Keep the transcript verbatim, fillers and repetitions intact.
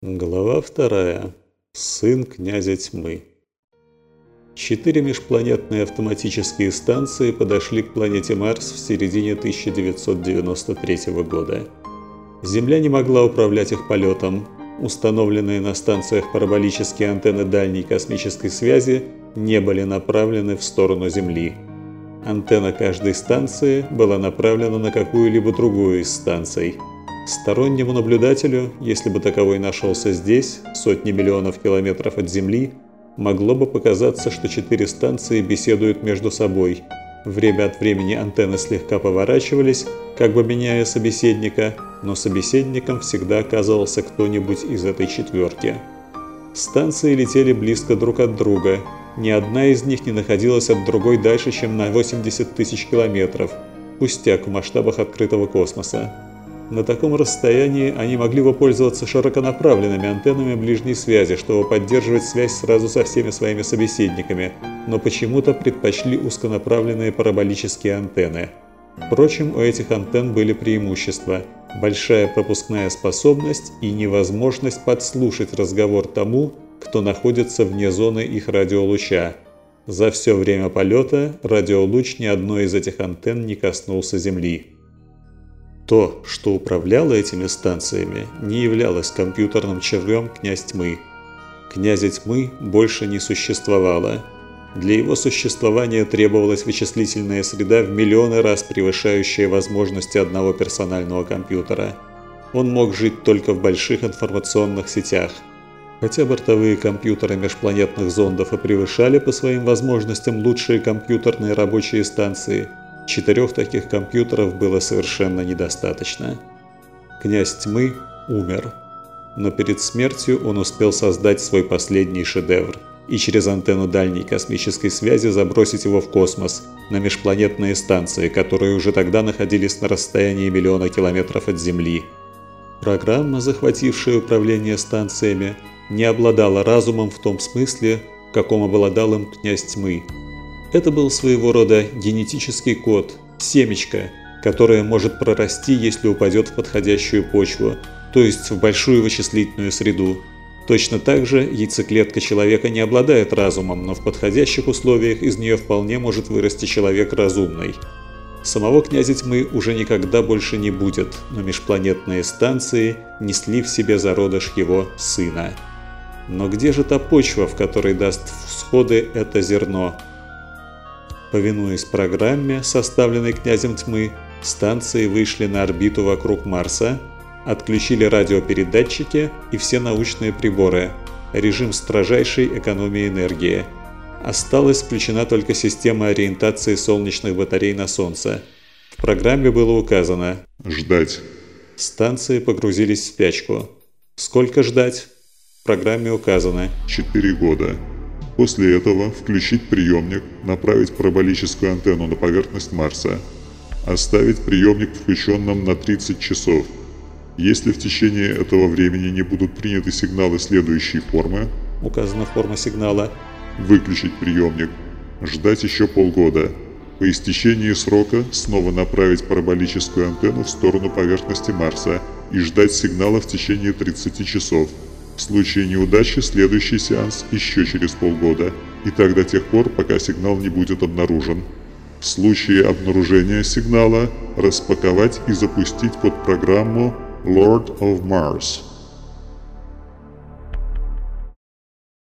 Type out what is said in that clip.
Глава вторая. Сын князя тьмы. Четыре межпланетные автоматические станции подошли к планете Марс в середине тысяча девятьсот девяносто третьего года. Земля не могла управлять их полетом. Установленные на станциях параболические антенны дальней космической связи не были направлены в сторону Земли. Антенна каждой станции была направлена на какую-либо другую из станций. Стороннему наблюдателю, если бы таковой нашелся здесь, сотни миллионов километров от Земли, могло бы показаться, что четыре станции беседуют между собой. Время от времени антенны слегка поворачивались, как бы меняя собеседника, но собеседником всегда оказывался кто-нибудь из этой четверки. Станции летели близко друг от друга. Ни одна из них не находилась от другой дальше, чем на восемьдесят тысяч километров. Пустяк в масштабах открытого космоса. На таком расстоянии они могли бы пользоваться широконаправленными антеннами ближней связи, чтобы поддерживать связь сразу со всеми своими собеседниками, но почему-то предпочли узконаправленные параболические антенны. Впрочем, у этих антенн были преимущества – большая пропускная способность и невозможность подслушать разговор тому, кто находится вне зоны их радиолуча. За все время полета радиолуч ни одной из этих антенн не коснулся Земли. То, что управляло этими станциями, не являлось компьютерным червем князь тьмы. Князя тьмы больше не существовало. Для его существования требовалась вычислительная среда в миллионы раз превышающая возможности одного персонального компьютера. Он мог жить только в больших информационных сетях. Хотя бортовые компьютеры межпланетных зондов и превышали по своим возможностям лучшие компьютерные рабочие станции, четырех таких компьютеров было совершенно недостаточно. Князь тьмы умер. Но перед смертью он успел создать свой последний шедевр и через антенну дальней космической связи забросить его в космос, на межпланетные станции, которые уже тогда находились на расстоянии миллиона километров от Земли. Программа, захватившая управление станциями, не обладала разумом в том смысле, в каком обладал им князь тьмы. Это был своего рода генетический код, семечко, которое может прорасти, если упадет в подходящую почву, то есть в большую вычислительную среду. Точно так же яйцеклетка человека не обладает разумом, но в подходящих условиях из нее вполне может вырасти человек разумный. Самого князя тьмы уже никогда больше не будет, но межпланетные станции несли в себе зародыш его сына. Но где же та почва, в которой даст всходы это зерно? Повинуясь программе, составленной князем тьмы, станции вышли на орбиту вокруг Марса, отключили радиопередатчики и все научные приборы, режим строжайшей экономии энергии. Осталась включена только система ориентации солнечных батарей на Солнце. В программе было указано «Ждать». Станции погрузились в спячку. Сколько ждать? В программе указано «Четыре года». После этого включить приемник, направить параболическую антенну на поверхность Марса, оставить приемник включенным на тридцать часов. Если в течение этого времени не будут приняты сигналы следующей формы, указана форма сигнала, выключить приемник, ждать еще полгода. По истечении срока снова направить параболическую антенну в сторону поверхности Марса и ждать сигнала в течение тридцати часов. В случае неудачи следующий сеанс еще через полгода, и так до тех пор, пока сигнал не будет обнаружен. В случае обнаружения сигнала распаковать и запустить под программу Lord of Mars.